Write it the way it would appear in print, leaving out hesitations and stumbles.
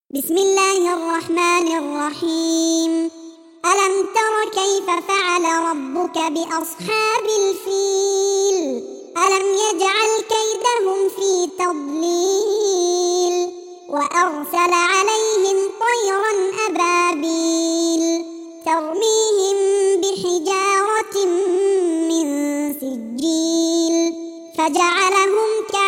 بسم الله الرحمن الرحيم. ألم تر كيف فعل ربك بأصحاب الفيل؟ ألم يجعل كيدهم في تضليل وأرسل عليهم طيرا أبابيل ترميهم بحجارة من سجيل فجعلهم